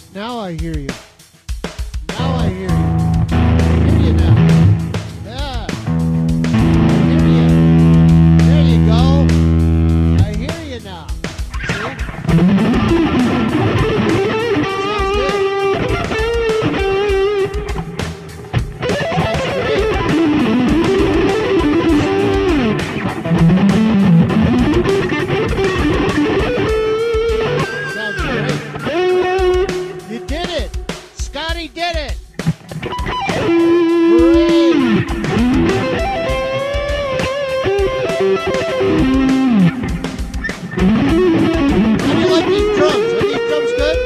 Now I hear you. Now I hear you. I hear you now. Yeah. I hear you. There you go. I hear you now. See? Sounds good. Sounds great. Sounds great. You did it. Scotty did it. How do you like these drums? Are these drums good?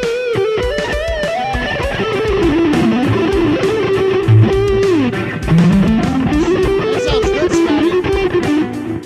That sounds good, Scotty.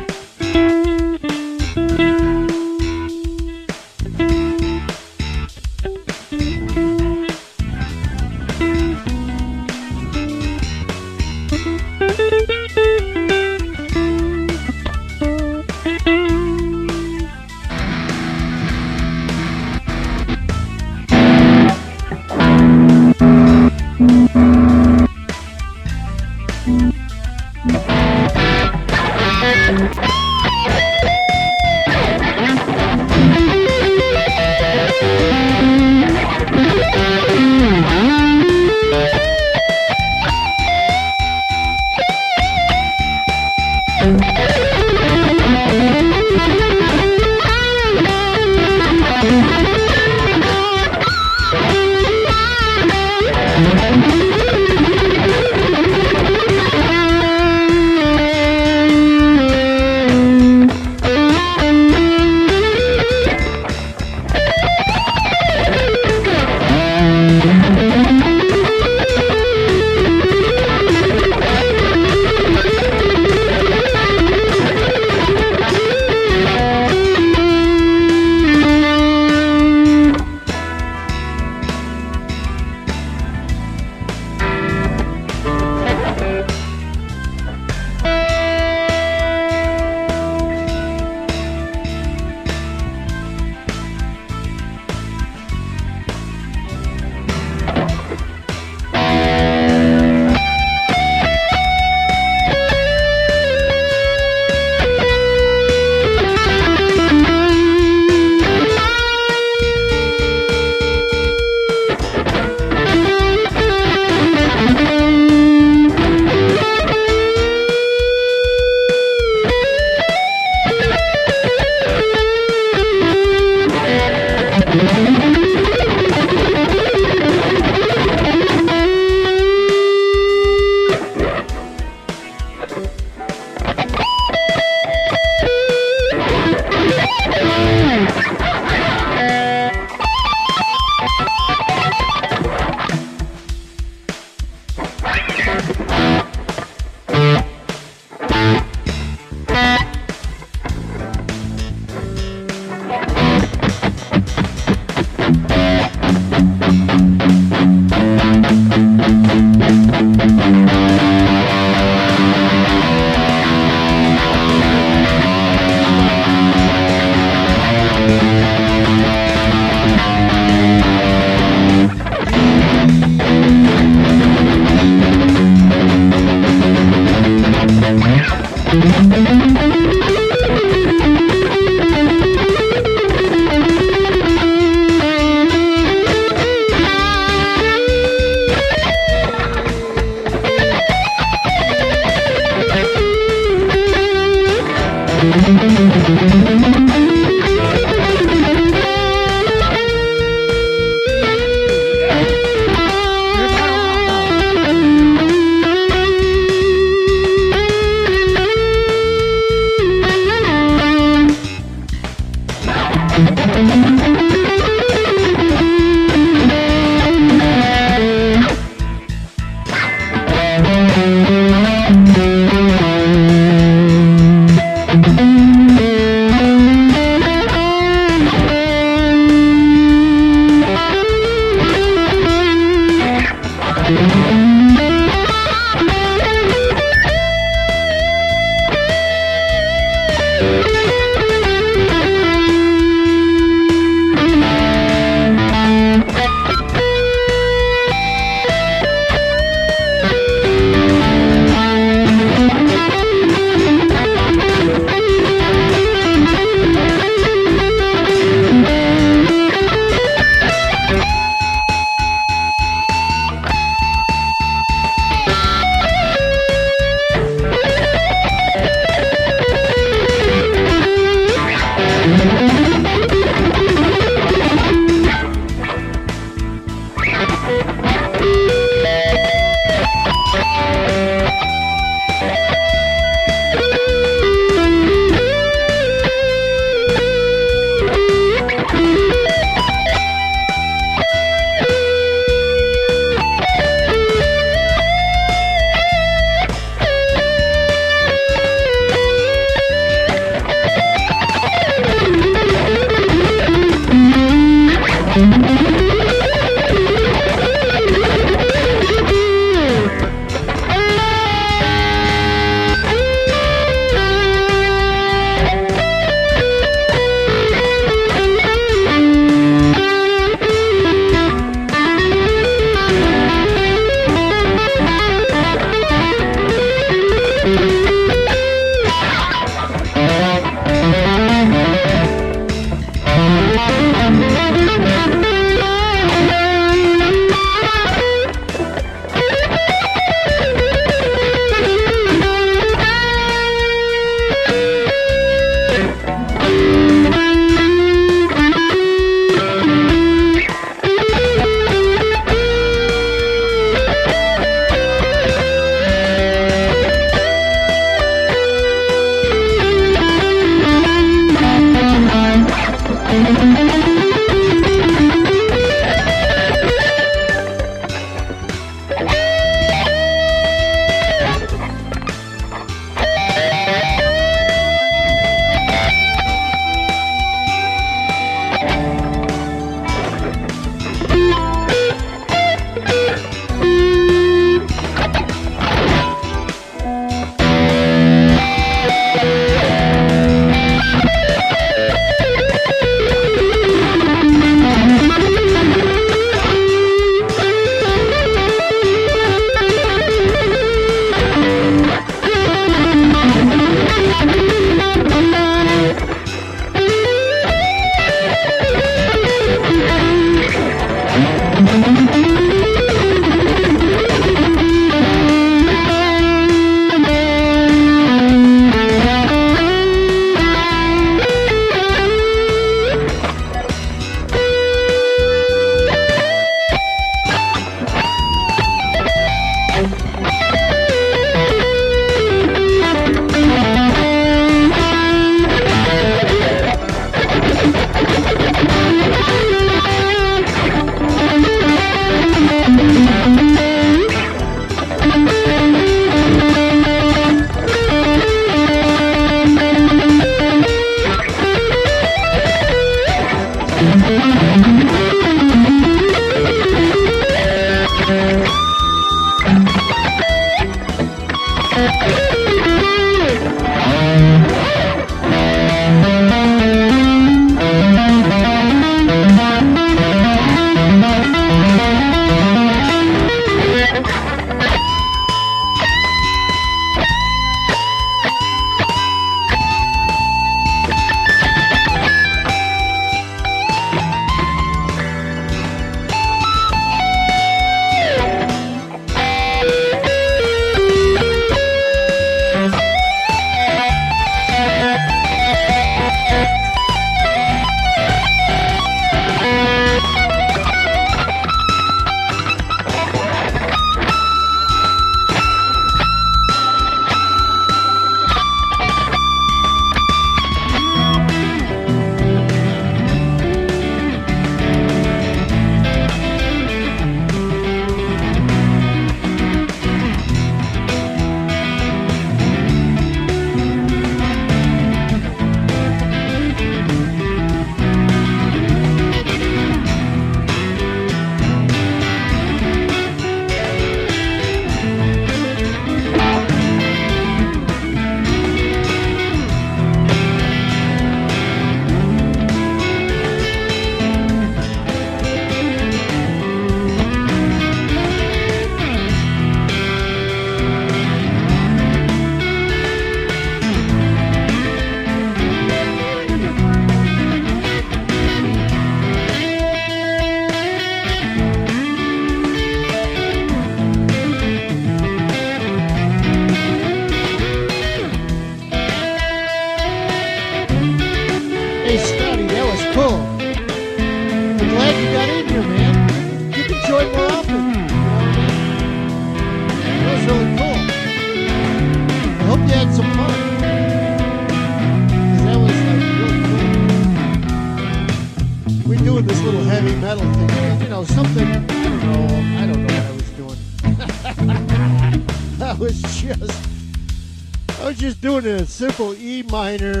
Doing a simple E minor,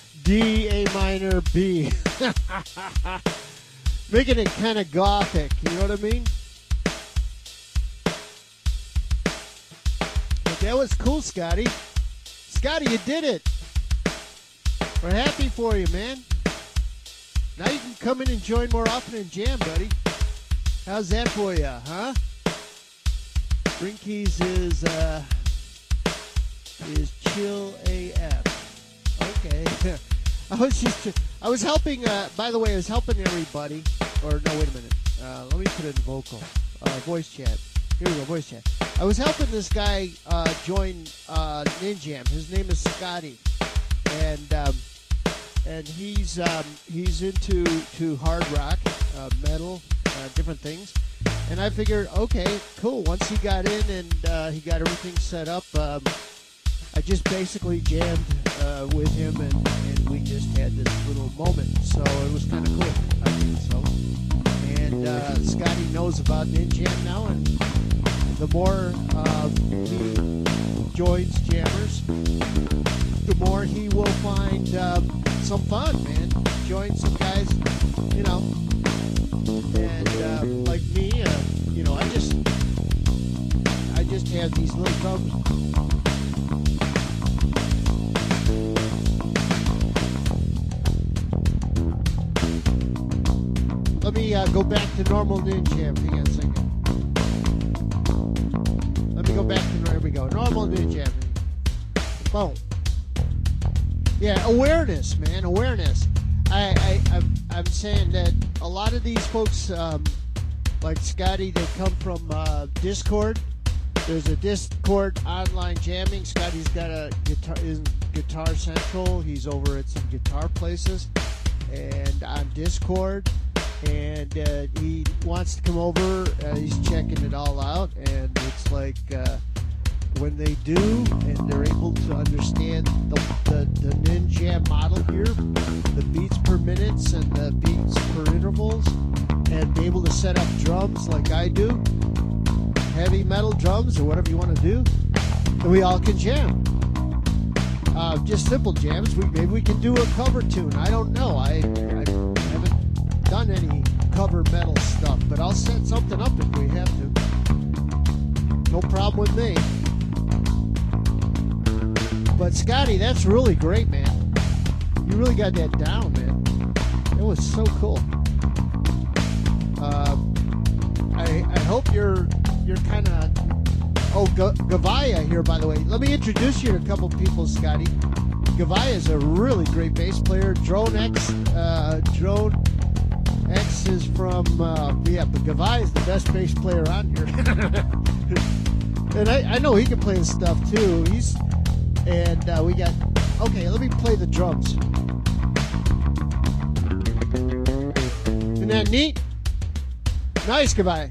D, A minor, B. Making it kind of gothic, you know what I mean? But that was cool, Scotty. Scotty, you did it. We're happy for you, man. Now you can come in and join more often and jam, buddy. How's that for you, huh? Ring Keys is chill AF. Okay. I I was helping. By the way, I was helping everybody. Or no, wait a minute. Let me put it in vocal, voice chat. Here we go, voice chat. I was helping this guy join Ninjam. His name is Scotty, and he's into hard rock, metal, different things. And I figured, okay, cool. Once he got in and he got everything set up, I just basically jammed with him, and we just had this little moment. So it was kind of cool. I think so. And Scotty knows about Ninjam now, and the more he joins jammers, the more he will find some fun, man. Join some guys, you know, and like me, you know, I just have these little drums. Let me go back to normal Ninjam. Hang on a second. Let me go back to, there we go. Normal Ninjam. Boom. Yeah, awareness, man, awareness. I'm saying that a lot of these folks, like Scotty, they come from Discord. There's a Discord online jamming. Scotty's got a guitar in Guitar Central. He's over at some guitar places and on Discord. And he wants to come over. He's checking it all out, and it's like when they do, and they're able to understand the Ninjam model here, the beats per minutes and the beats per intervals, and be able to set up drums like I do, heavy metal drums or whatever you want to do, and we all can jam. Just simple jams. Maybe we can do a cover tune. I don't know. I haven't done any cover metal stuff, but I'll set something up if we have to. No problem with me. But Scotty, that's really great, man. You really got that down, man. It was so cool. I hope you're kind of. Oh, Gavaya here, by the way. Let me introduce you to a couple people, Scotty. Gavaya is a really great bass player. Drone X is from, but Gavai is the best bass player on here. And I know he can play his stuff too. We got, okay, let me play the drums. Isn't that neat? Nice, Gavai.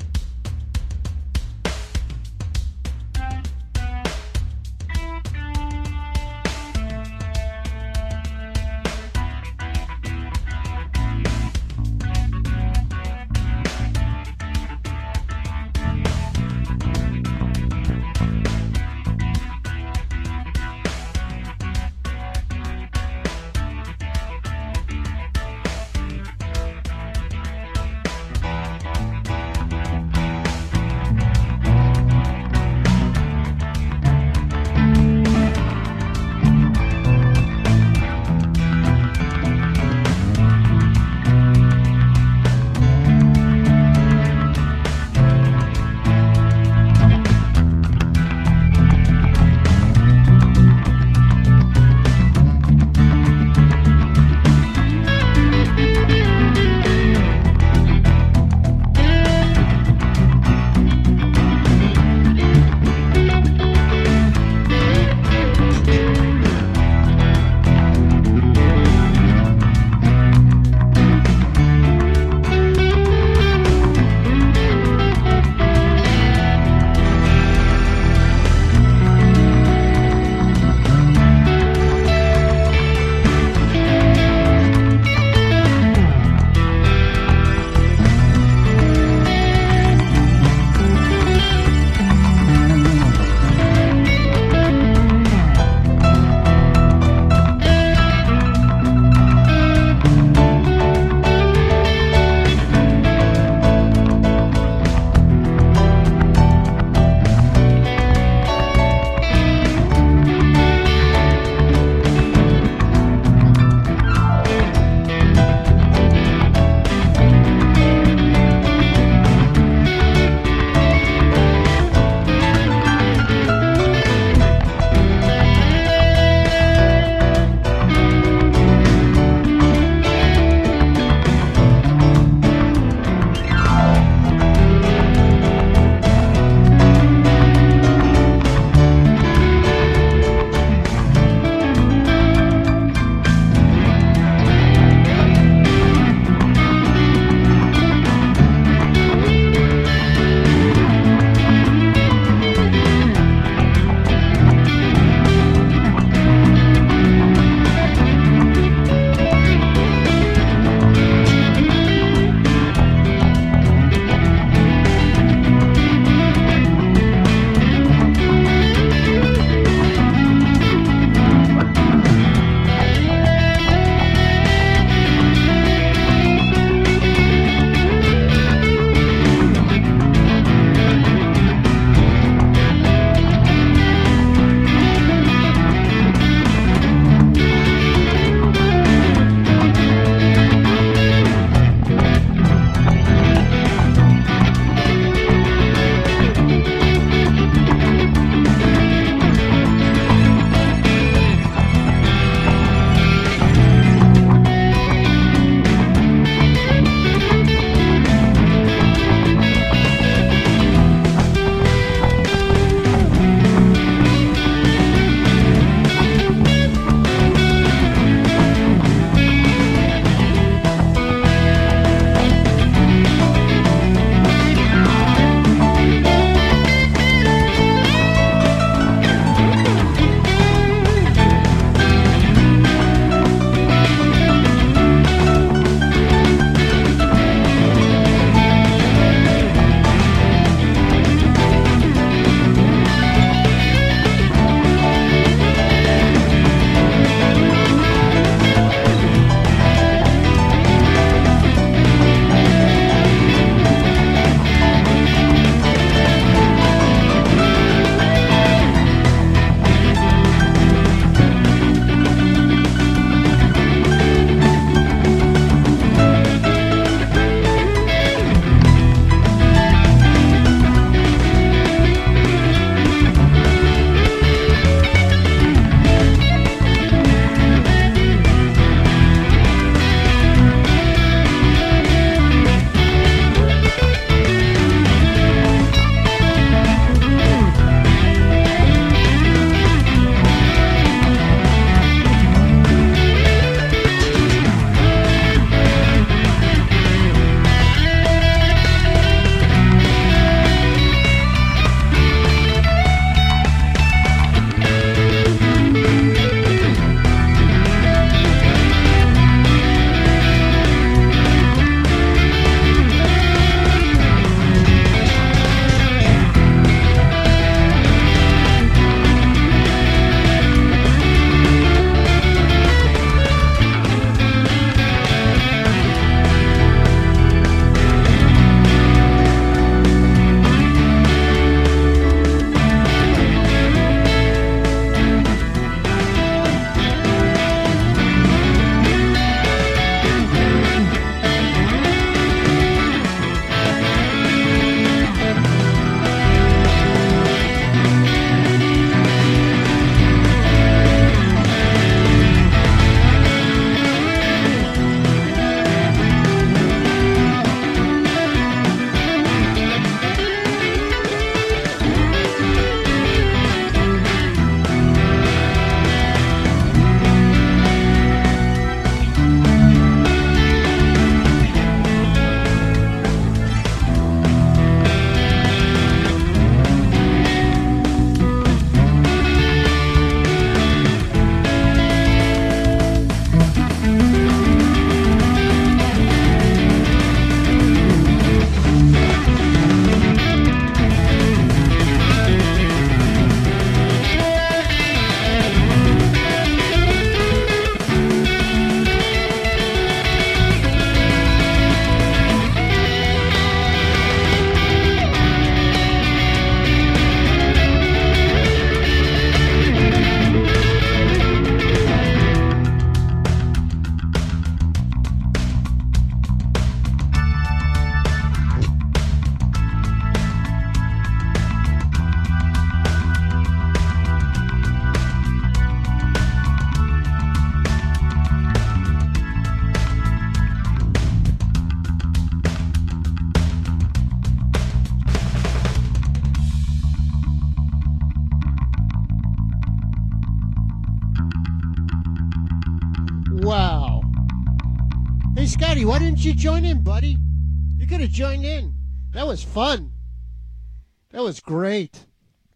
Cody, why didn't you join in, buddy? You could have joined in. That was fun. That was great.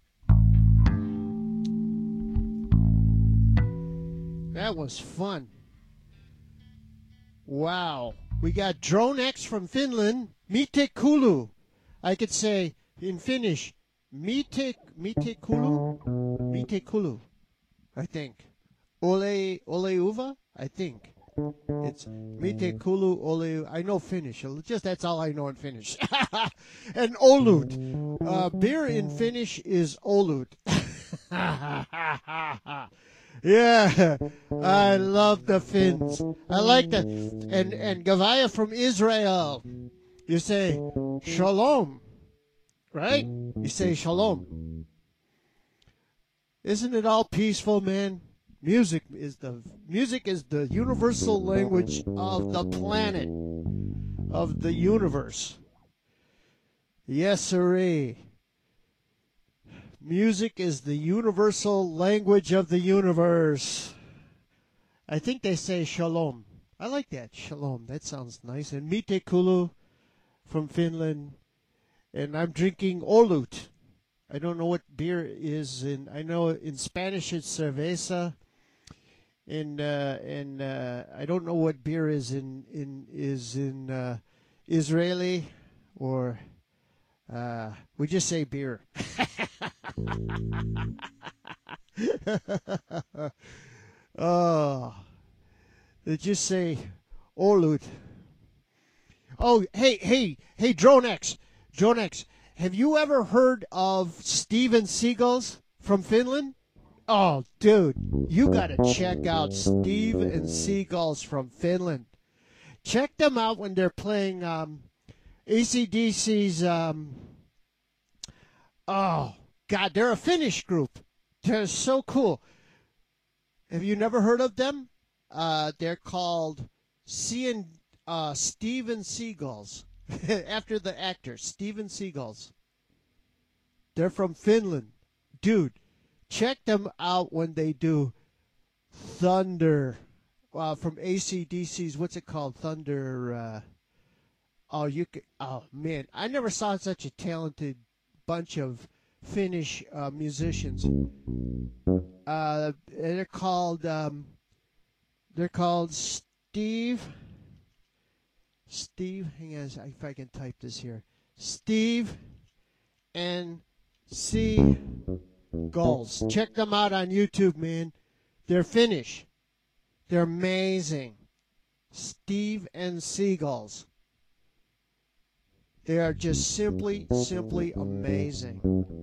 That was fun. Wow. We got Drone X from Finland. Mite Kulu. I could say in Finnish, Mite Kulu? Mite Kulu, I think. Ole Uva? I think. It's Mite Kulu Ole. I know Finnish. Just that's all I know in Finnish. And Olut. Beer in Finnish is Olut. Yeah, I love the Finns. I like that. And Gavaya from Israel. You say shalom, right? You say shalom. Isn't it all peaceful, man? Music is the universal language of the planet, of the universe. Yes, sirree. Music is the universal language of the universe. I think they say shalom. I like that, shalom. That sounds nice. And Mite Kulu from Finland. And I'm drinking Olut. I don't know what beer is in. I know in Spanish it's cerveza. And I don't know what beer is in Israeli, or we just say beer. Oh, they just say Olut. Oh, hey, Drone X. Have you ever heard of Steven Seagulls from Finland? Oh, dude, you got to check out Steve and Seagulls from Finland. Check them out when they're playing AC/DC's. Oh, God, they're a Finnish group. They're so cool. Have you never heard of them? They're called Steven Seagulls, after the actor, Steven Seagulls. They're from Finland. Dude, check them out when they do Thunder from AC/DC's. What's it called? Thunder. Oh, man, I never saw such a talented bunch of Finnish musicians. They're called Steve. Hang on, if I can type this here. Steve and Seagulls. Check them out on YouTube, man. They're Finnish. They're amazing. Steve and Seagulls. They are just simply amazing.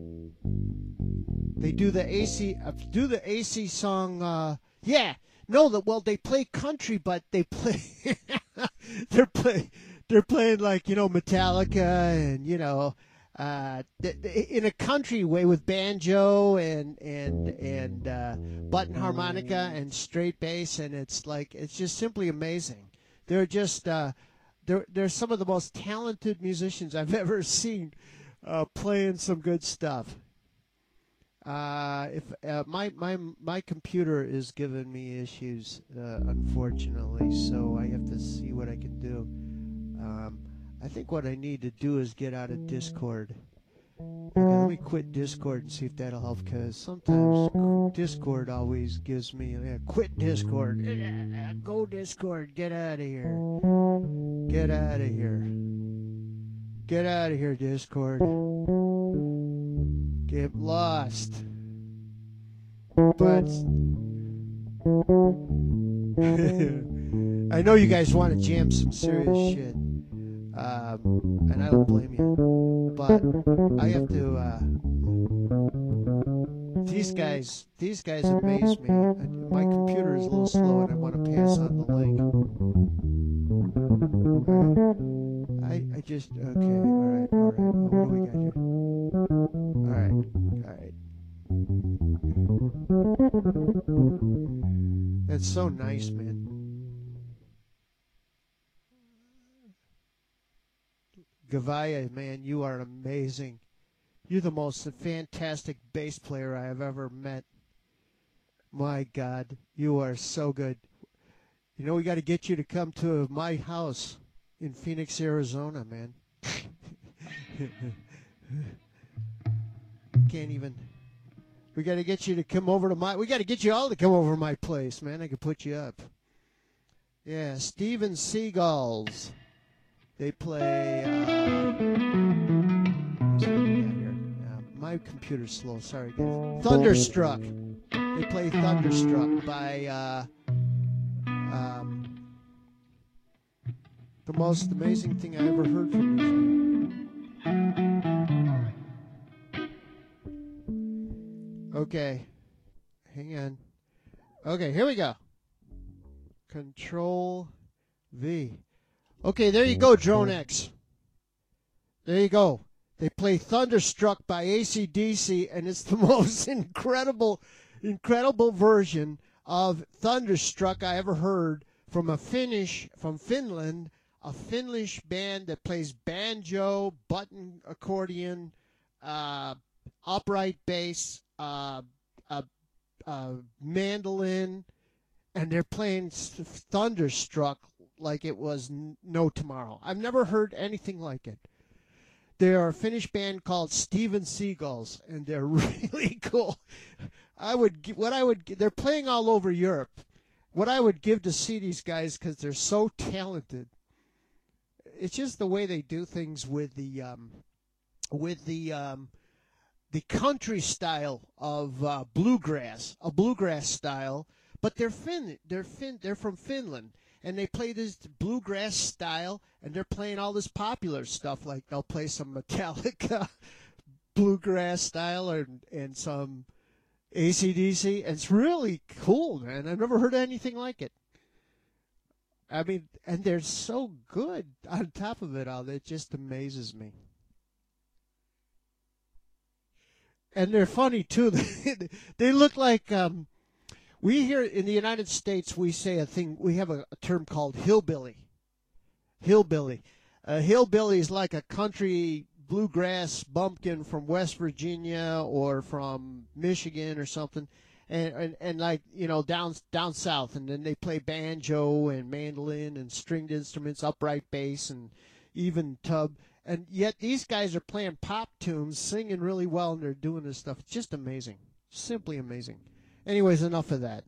They do the AC song. They play country, but they play they're playing like, Metallica, and in a country way with banjo and button harmonica and straight bass, and it's just simply amazing. They're just they're some of the most talented musicians I've ever seen playing some good stuff. If my computer is giving me issues, unfortunately, so I have to see what I can do. I think what I need to do is get out of Discord. Okay, let me quit Discord and see if that'll help, because sometimes Discord always gives me, quit Discord. Go Discord, get out of here. Get out of here. Get out of here, Discord. Get lost. But I know you guys want to jam some serious shit. And I don't blame you. But I have to these guys amaze me. My computer is a little slow and I want to pass on the link. I just okay, alright. What do we got here? Alright. That's so nice, man. Gavaya, man, you are amazing. You're the most fantastic bass player I have ever met. My God, you are so good. You know, we got to get you to come to my house in Phoenix, Arizona, man. Can't even. We got to get you to come over to my. We got to get you all to come over to my place, man. I can put you up. Yeah, Steven Seagulls. They play. My computer's slow. Sorry, guys. Thunderstruck. They play Thunderstruck by. The most amazing thing I ever heard from you. Okay. Hang on. Okay, here we go. Control V. Okay, there you go, Drone X. There you go. They play Thunderstruck by AC/DC, and it's the most incredible version of Thunderstruck I ever heard from Finland. A Finnish band that plays banjo, button accordion, upright bass, mandolin, and they're playing Thunderstruck like it was no tomorrow. I've never heard anything like it. They are a Finnish band called Steven Seagulls, and they're really cool. They're playing all over Europe. What I would give to see these guys, because they're so talented. It's just the way they do things with the country style of bluegrass, a bluegrass style. But they're from Finland, and they play this bluegrass style, and they're playing all this popular stuff. Like they'll play some Metallica bluegrass style and some AC/DC. It's really cool, man. I've never heard anything like it. I mean, and they're so good on top of it all. It just amazes me. And they're funny, too. They look like, we here in the United States, we have a term called hillbilly. Hillbilly. Hillbilly is like a country bluegrass bumpkin from West Virginia or from Michigan or something. And like, you know, down south, and then they play banjo and mandolin and stringed instruments, upright bass, and even tub. And yet these guys are playing pop tunes, singing really well, and they're doing this stuff. It's just amazing. Simply amazing. Anyways, enough of that.